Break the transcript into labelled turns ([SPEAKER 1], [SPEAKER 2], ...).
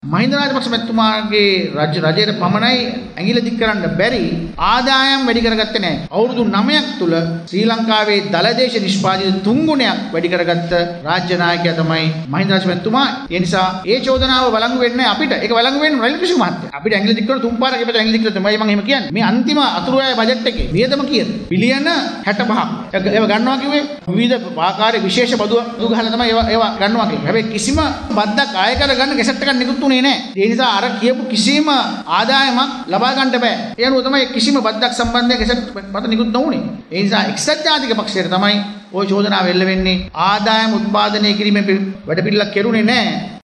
[SPEAKER 1] මහින්ද රාජපක්ෂ මැතිතුමාගේ රජයට පමණයි ඇඟිලි දික් කරන්න බැරි ආදායම් වැඩි කරගත්තේ නැහැ. අවුරුදු 9ක් තුල ශ්‍රී ලංකාවේ දලදේශ නිෂ්පාදිත 3 ගුණයක් වැඩි කරගත්ත රාජ්‍ය නායකයා තමයි මහින්ද රාජපක්ෂ මැතිතුමා. ඒ නිසා ඒ චෝදනාව වළංගු වෙන්නේ අපිට. ඒක වළංගු වෙන්නේ රනිල් වික්‍රමසිංහ මහත්තයා. අපිට ඇඟිලි දික් කරන තුන් පාරක් එපට ඇඟිලි දික් කරලා තමයි මම එහෙම කියන්නේ. මේ අන්තිම අතුරුය බජට් එකේ වියදම කීයද? බිලියන 65ක්. ඒව ගන්නවා කිව්වේ විවිධ ආකාරයේ විශේෂ බදු ගහලා තමයි ඒවා ගන්නවා කිව්වේ. හැබැයි කිසිම බද්දක් ආය කර ගන්න ගෙසට් එකක් නිකුත් වුණේ නැහැ. ඒ නිසා අර කියපු කිසිම ආදායමක් ලබා ගන්න බෑ. ඒ අනුව තමයි කිසිම බද්දක් සම්බන්ධයෙන් ගෙසට් පත නිකුත් නොවුනේ. ඒ නිසා එක්සත් ජාතික පක්ෂයට තමයි ওই චෝදනාව එල්ල වෙන්නේ. ආදායම උත්පාදනය කිරීමේ වැඩ පිළිලක් කෙරුණේ නැහැ.